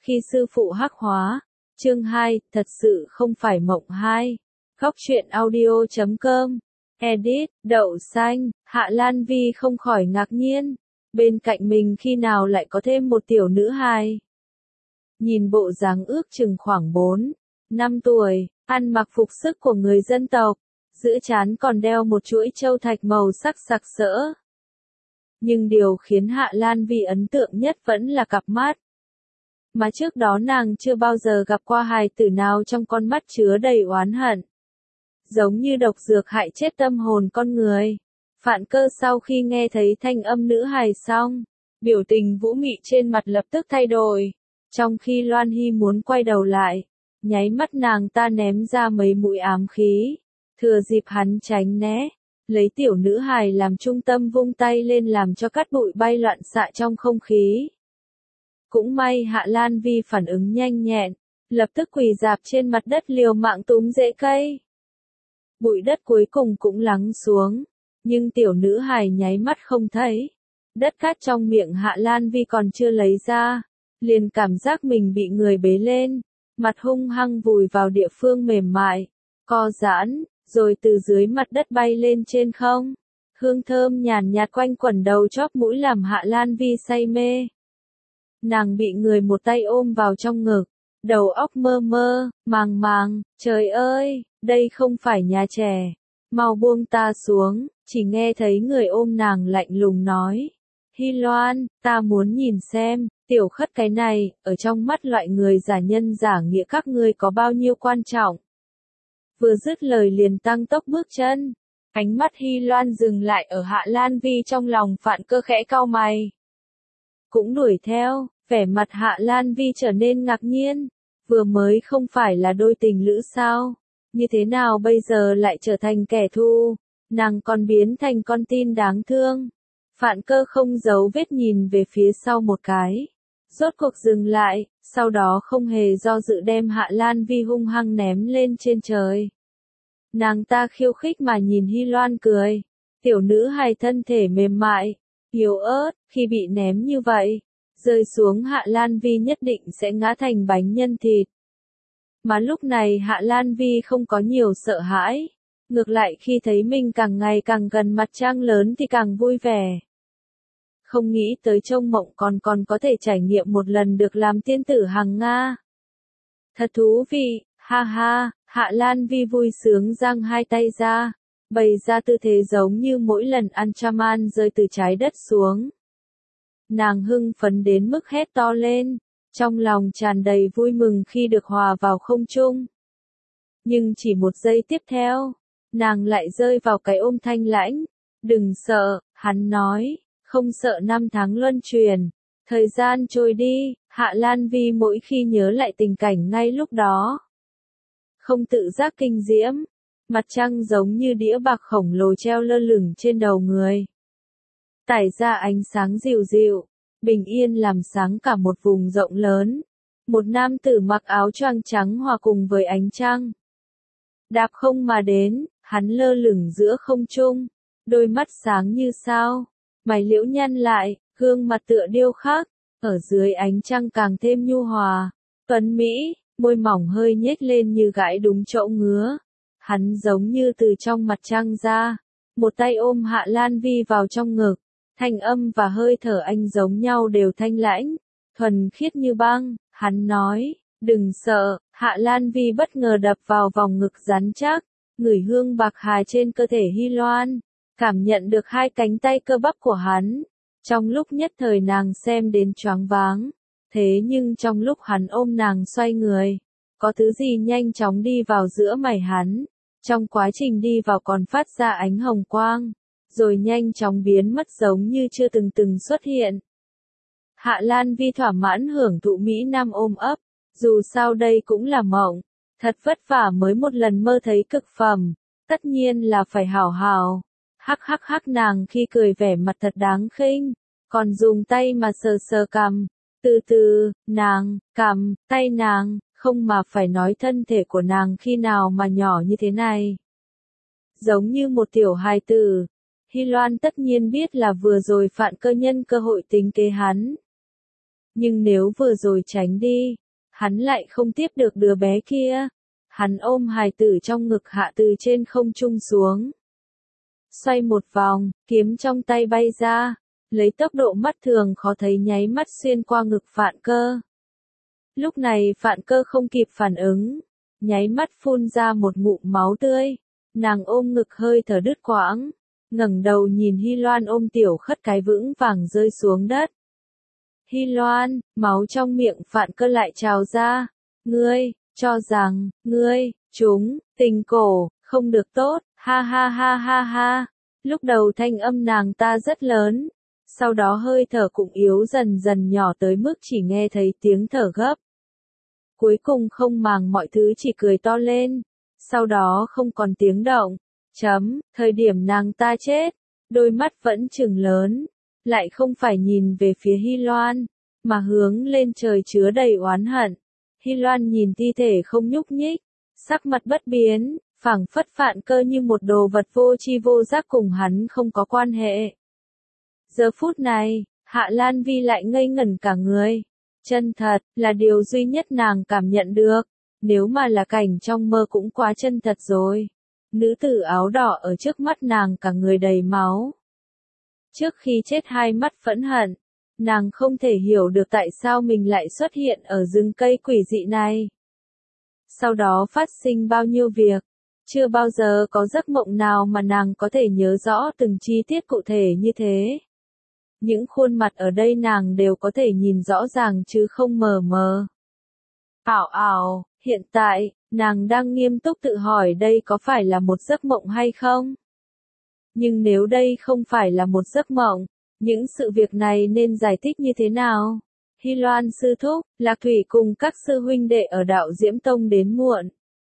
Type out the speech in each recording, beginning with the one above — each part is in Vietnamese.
Khi sư phụ hắc hóa. Chương 2, thật sự không phải mộng 2. Góc truyện audio.com. Edit, đậu xanh, Hạ Lan Vi không khỏi ngạc nhiên. Bên cạnh mình khi nào lại có thêm một tiểu nữ hài. Nhìn bộ dáng ước chừng khoảng 4, 5 tuổi, ăn mặc phục sức của người dân tộc, giữa trán còn đeo một chuỗi châu thạch màu sắc sặc sỡ. Nhưng điều khiến Hạ Lan Vi ấn tượng nhất vẫn là cặp mắt. Mà trước đó nàng chưa bao giờ gặp qua hài tử nào trong con mắt chứa đầy oán hận. Giống như độc dược hại chết tâm hồn con người. Phạn Cơ sau khi nghe thấy thanh âm nữ hài xong, biểu tình vũ mị trên mặt lập tức thay đổi. Trong khi Loan Hy muốn quay đầu lại, nháy mắt nàng ta ném ra mấy mũi ám khí. Thừa dịp hắn tránh né, lấy tiểu nữ hài làm trung tâm vung tay lên làm cho cát bụi bay loạn xạ trong không khí. Cũng may Hạ Lan Vi phản ứng nhanh nhẹn, lập tức quỳ rạp trên mặt đất liều mạng túm rễ cây. Bụi đất cuối cùng cũng lắng xuống, nhưng tiểu nữ hài nháy mắt không thấy. Đất cát trong miệng Hạ Lan Vi còn chưa lấy ra, liền cảm giác mình bị người bế lên, mặt hung hăng vùi vào địa phương mềm mại, co giãn, rồi từ dưới mặt đất bay lên trên không. Hương thơm nhàn nhạt quanh quẩn đầu chóp mũi làm Hạ Lan Vi say mê. Nàng bị người một tay ôm vào trong ngực, đầu óc mơ mơ, màng màng, trời ơi, đây không phải nhà trẻ, mau buông ta xuống, chỉ nghe thấy người ôm nàng lạnh lùng nói. Hy Loan, ta muốn nhìn xem, tiểu khất cái này, ở trong mắt loại người giả nhân giả nghĩa các ngươi có bao nhiêu quan trọng. Vừa dứt lời liền tăng tốc bước chân, ánh mắt Hy Loan dừng lại ở Hạ Lan Vi trong lòng Phạn Cơ khẽ cau mày. Cũng đuổi theo, vẻ mặt Hạ Lan Vi trở nên ngạc nhiên, vừa mới không phải là đôi tình lữ sao, như thế nào bây giờ lại trở thành kẻ thù, nàng còn biến thành con tin đáng thương. Phạn Cơ không giấu vết nhìn về phía sau một cái, rốt cuộc dừng lại, sau đó không hề do dự đem Hạ Lan Vi hung hăng ném lên trên trời. Nàng ta khiêu khích mà nhìn Hy Loan cười, tiểu nữ hài thân thể mềm mại, yếu ớt, khi bị ném như vậy, rơi xuống Hạ Lan Vi nhất định sẽ ngã thành bánh nhân thịt. Mà lúc này Hạ Lan Vi không có nhiều sợ hãi, ngược lại khi thấy mình càng ngày càng gần mặt trăng lớn thì càng vui vẻ. Không nghĩ tới trong mộng còn có thể trải nghiệm một lần được làm tiên tử hàng Nga. Thật thú vị, ha ha, Hạ Lan Vi vui sướng giang hai tay ra, bày ra tư thế giống như mỗi lần Anchaman rơi từ trái đất xuống. Nàng hưng phấn đến mức hét to lên, trong lòng tràn đầy vui mừng khi được hòa vào không trung. Nhưng chỉ một giây tiếp theo, nàng lại rơi vào cái ôm thanh lãnh. Đừng sợ, hắn nói, không sợ năm tháng luân truyền. Thời gian trôi đi, Hạ Lan Vi mỗi khi nhớ lại tình cảnh ngay lúc đó, không tự giác kinh diễm. Mặt trăng giống như đĩa bạc khổng lồ treo lơ lửng trên đầu người, tải ra ánh sáng dịu dịu, bình yên làm sáng cả một vùng rộng lớn. Một nam tử mặc áo choàng trắng hòa cùng với ánh trăng, đạp không mà đến, hắn lơ lửng giữa không trung, đôi mắt sáng như sao, mày liễu nhăn lại, gương mặt tựa điêu khắc, ở dưới ánh trăng càng thêm nhu hòa, tuấn mỹ, môi mỏng hơi nhếch lên như gãi đúng chỗ ngứa. Hắn giống như từ trong mặt trăng ra, một tay ôm Hạ Lan Vi vào trong ngực, thanh âm và hơi thở anh giống nhau đều thanh lãnh, thuần khiết như băng. Hắn nói, đừng sợ. Hạ Lan Vi bất ngờ đập vào vòng ngực rắn chắc, ngửi hương bạc hà trên cơ thể Hy Loan, cảm nhận được hai cánh tay cơ bắp của hắn. Trong lúc nhất thời nàng xem đến choáng váng, thế nhưng trong lúc hắn ôm nàng xoay người, có thứ gì nhanh chóng đi vào giữa mày hắn. Trong quá trình đi vào còn phát ra ánh hồng quang, rồi nhanh chóng biến mất giống như chưa từng xuất hiện. Hạ Lan Vi thỏa mãn hưởng thụ Mỹ Nam ôm ấp, dù sao đây cũng là mộng, thật vất vả mới một lần mơ thấy cực phẩm, tất nhiên là phải hảo hảo. Hắc hắc hắc, nàng khi cười vẻ mặt thật đáng khinh, còn dùng tay mà sờ sờ cằm. Từ từ, nàng, cằm, tay nàng, không mà phải nói thân thể của nàng khi nào mà nhỏ như thế này. Giống như một tiểu hài tử. Hy Loan tất nhiên biết là vừa rồi Phạn Cơ nhân cơ hội tính kế hắn. Nhưng nếu vừa rồi tránh đi, hắn lại không tiếp được đứa bé kia. Hắn ôm hài tử trong ngực hạ từ trên không trung xuống. Xoay một vòng, kiếm trong tay bay ra, lấy tốc độ mắt thường khó thấy nháy mắt xuyên qua ngực Phạn Cơ. Lúc này Phạn Cơ không kịp phản ứng, nháy mắt phun ra một ngụm máu tươi. Nàng ôm ngực hơi thở đứt quãng, ngẩng đầu nhìn Hy Loan ôm Tiểu Khất cái vững vàng rơi xuống đất. Hy Loan, máu trong miệng Phạn Cơ lại trào ra. Ngươi, cho rằng, ngươi, tình cổ, không được tốt, ha ha ha ha ha. Lúc đầu thanh âm nàng ta rất lớn, sau đó hơi thở cũng yếu dần dần nhỏ tới mức chỉ nghe thấy tiếng thở gấp. Cuối cùng không màng mọi thứ chỉ cười to lên, sau đó không còn tiếng động. Thời điểm nàng ta chết, đôi mắt vẫn trừng lớn, lại không phải nhìn về phía Hy Loan, mà hướng lên trời chứa đầy oán hận. Hy Loan nhìn thi thể không nhúc nhích, sắc mặt bất biến, phảng phất Phạn Cơ như một đồ vật vô tri vô giác cùng hắn không có quan hệ. Giờ phút này, Hạ Lan Vi lại ngây ngẩn cả người. Chân thật, là điều duy nhất nàng cảm nhận được. Nếu mà là cảnh trong mơ cũng quá chân thật rồi. Nữ tử áo đỏ ở trước mắt nàng cả người đầy máu. Trước khi chết hai mắt phẫn hận, nàng không thể hiểu được tại sao mình lại xuất hiện ở rừng cây quỷ dị này. Sau đó phát sinh bao nhiêu việc, chưa bao giờ có giấc mộng nào mà nàng có thể nhớ rõ từng chi tiết cụ thể như thế. Những khuôn mặt ở đây nàng đều có thể nhìn rõ ràng chứ không mờ mờ. Hiện tại, nàng đang nghiêm túc tự hỏi đây có phải là một giấc mộng hay không? Nhưng nếu đây không phải là một giấc mộng, những sự việc này nên giải thích như thế nào? Hy Loan sư thúc, Lạc Thủy cùng các sư huynh đệ ở Đạo Diễm Tông đến muộn.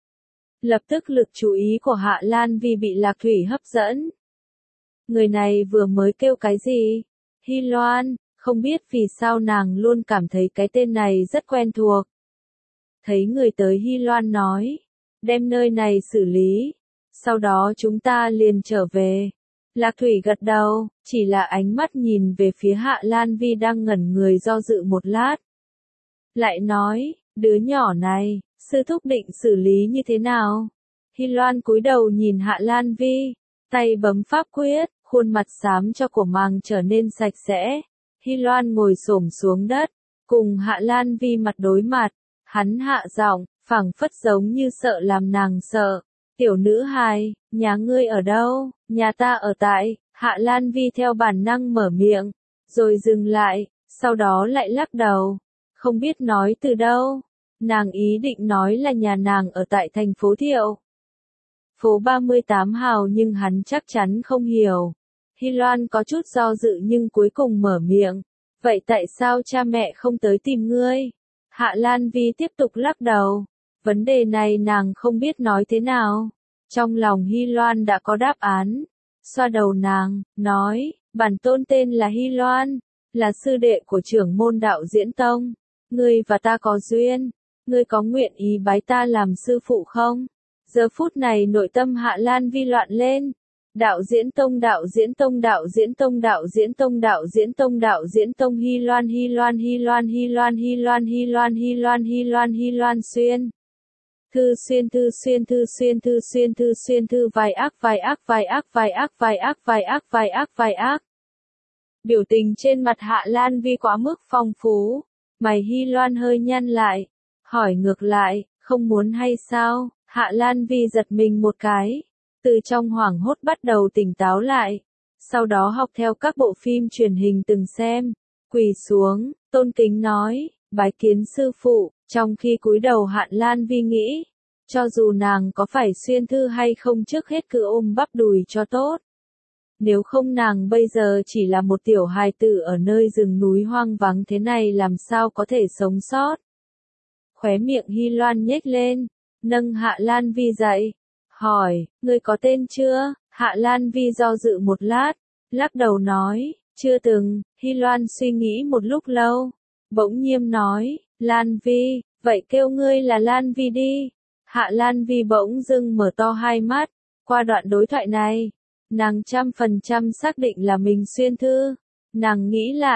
Lập tức lực chú ý của Hạ Lan Vi bị Lạc Thủy hấp dẫn. Người này vừa mới kêu cái gì? Hy Loan, không biết vì sao nàng luôn cảm thấy cái tên này rất quen thuộc. Thấy người tới Hy Loan nói, đem nơi này xử lý, sau đó chúng ta liền trở về. Lạc Thủy gật đầu, chỉ là ánh mắt nhìn về phía Hạ Lan Vi đang ngẩn người do dự một lát. Lại nói, đứa nhỏ này, sư thúc định xử lý như thế nào? Hy Loan cúi đầu nhìn Hạ Lan Vi, tay bấm pháp quyết, khuôn mặt xám cho của nàng trở nên sạch sẽ. Hy Loan ngồi xổm xuống đất, cùng Hạ Lan Vi mặt đối mặt, hắn hạ giọng, phảng phất giống như sợ làm nàng sợ. Tiểu nữ hài, nhà ngươi ở đâu? Nhà ta ở tại, Hạ Lan Vi theo bản năng mở miệng, rồi dừng lại, sau đó lại lắc đầu, không biết nói từ đâu. Nàng ý định nói là nhà nàng ở tại thành phố Thiệu. Phố 38 hào nhưng hắn chắc chắn không hiểu. Hy Loan có chút do dự nhưng cuối cùng mở miệng. Vậy tại sao cha mẹ không tới tìm ngươi? Hạ Lan Vi tiếp tục lắc đầu. Vấn đề này nàng không biết nói thế nào. Trong lòng Hy Loan đã có đáp án. Xoa đầu nàng, nói, bản tôn tên là Hy Loan, là sư đệ của trưởng môn Đạo Diễn Tông. Ngươi và ta có duyên. Ngươi có nguyện ý bái ta làm sư phụ không? Giờ phút này nội tâm Hạ Lan Vi loạn lên. Đạo Diễn Tông, Đạo Diễn Tông, Đạo Diễn Tông, Đạo Diễn Tông, Đạo Diễn Tông, Đạo Diễn Tông, Hy Loan, Hy Loan, Hy Loan, Hy Loan, Hy Loan, Hy Loan, Hy Loan, Hy Loan, Hy Loan xuyên. Thư xuyên, thư xuyên, thư xuyên, thư xuyên, thư xuyên, thư vai ác, vai ác, vai ác, vai ác, vai ác, vai ác, vai ác, vai ác. Biểu tình trên mặt Hạ Lan Vi quá mức phong phú. Mày Hy Loan hơi nhăn lại. Hỏi ngược lại, không muốn hay sao? Hạ Lan Vi giật mình một cái. Từ trong hoảng hốt bắt đầu tỉnh táo lại. Sau đó học theo các bộ phim truyền hình từng xem. Quỳ xuống, tôn kính nói, bái kiến sư phụ. Trong khi cúi đầu Hạ Lan Vi nghĩ, cho dù nàng có phải xuyên thư hay không trước hết cứ ôm bắp đùi cho tốt. Nếu không nàng bây giờ chỉ là một tiểu hài tử ở nơi rừng núi hoang vắng thế này làm sao có thể sống sót. Khóe miệng Hy Loan nhếch lên, nâng Hạ Lan Vi dậy, hỏi, ngươi có tên chưa? Hạ Lan Vi do dự một lát, lắc đầu nói, chưa từng. Hy Loan suy nghĩ một lúc lâu, bỗng nhiên nói, Lan Vi, vậy kêu ngươi là Lan Vi đi. Hạ Lan Vi bỗng dưng mở to hai mắt, qua đoạn đối thoại này, nàng 100% xác định là mình xuyên thư. Nàng nghĩ lại,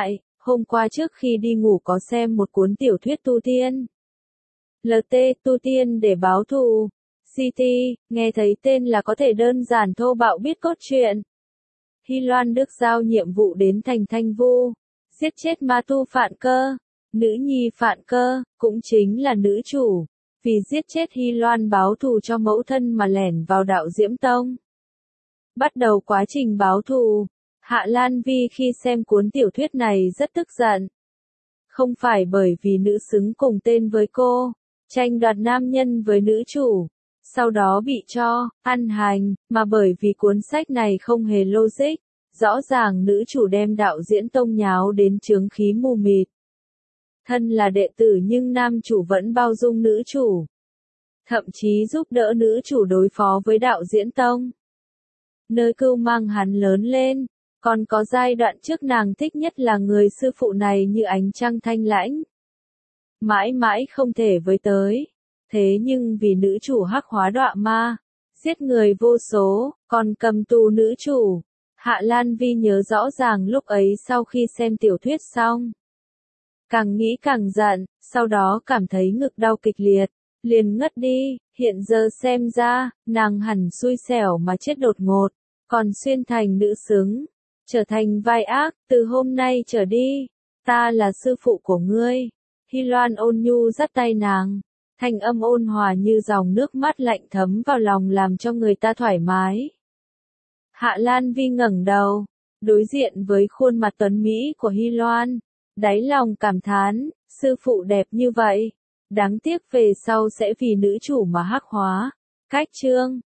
Hôm qua trước khi đi ngủ có xem một cuốn tiểu thuyết tu tiên. LT tu tiên để báo thù. CT, nghe thấy tên là có thể đơn giản thô bạo biết cốt truyện. Hy Loan được giao nhiệm vụ đến thành Thanh Vu, giết chết ma tu Phạn Cơ. Nữ nhi Phạn Cơ, cũng chính là nữ chủ, vì giết chết Hy Loan báo thù cho mẫu thân mà lẻn vào đạo Diễm Tông. Bắt đầu quá trình báo thù, Hạ Lan Vi khi xem cuốn tiểu thuyết này rất tức giận. Không phải bởi vì nữ xứng cùng tên với cô, tranh đoạt nam nhân với nữ chủ, sau đó bị cho, ăn hành, mà bởi vì cuốn sách này không hề logic, rõ ràng nữ chủ đem đạo Diễn Tông nháo đến chướng khí mù mịt. Thân là đệ tử nhưng nam chủ vẫn bao dung nữ chủ. Thậm chí giúp đỡ nữ chủ đối phó với đạo Diễn Tông. Nơi cưu mang hắn lớn lên, còn có giai đoạn trước nàng thích nhất là người sư phụ này như ánh trăng thanh lãnh. Mãi mãi không thể với tới. Thế nhưng vì nữ chủ hắc hóa đọa ma, giết người vô số, còn cầm tù nữ chủ. Hạ Lan Vi nhớ rõ ràng lúc ấy sau khi xem tiểu thuyết xong. Càng nghĩ càng giận, sau đó cảm thấy ngực đau kịch liệt, liền ngất đi, hiện giờ xem ra, nàng hẳn xui xẻo mà chết đột ngột, còn xuyên thành nữ xứng, trở thành vai ác, từ hôm nay trở đi, ta là sư phụ của ngươi. Hy Loan ôn nhu dắt tay nàng, thanh âm ôn hòa như dòng nước mắt lạnh thấm vào lòng làm cho người ta thoải mái. Hạ Lan Vi ngẩng đầu, đối diện với khuôn mặt tuấn mỹ của Hy Loan, đáy lòng cảm thán, sư phụ đẹp như vậy, đáng tiếc về sau sẽ vì nữ chủ mà hắc hóa. Cách chương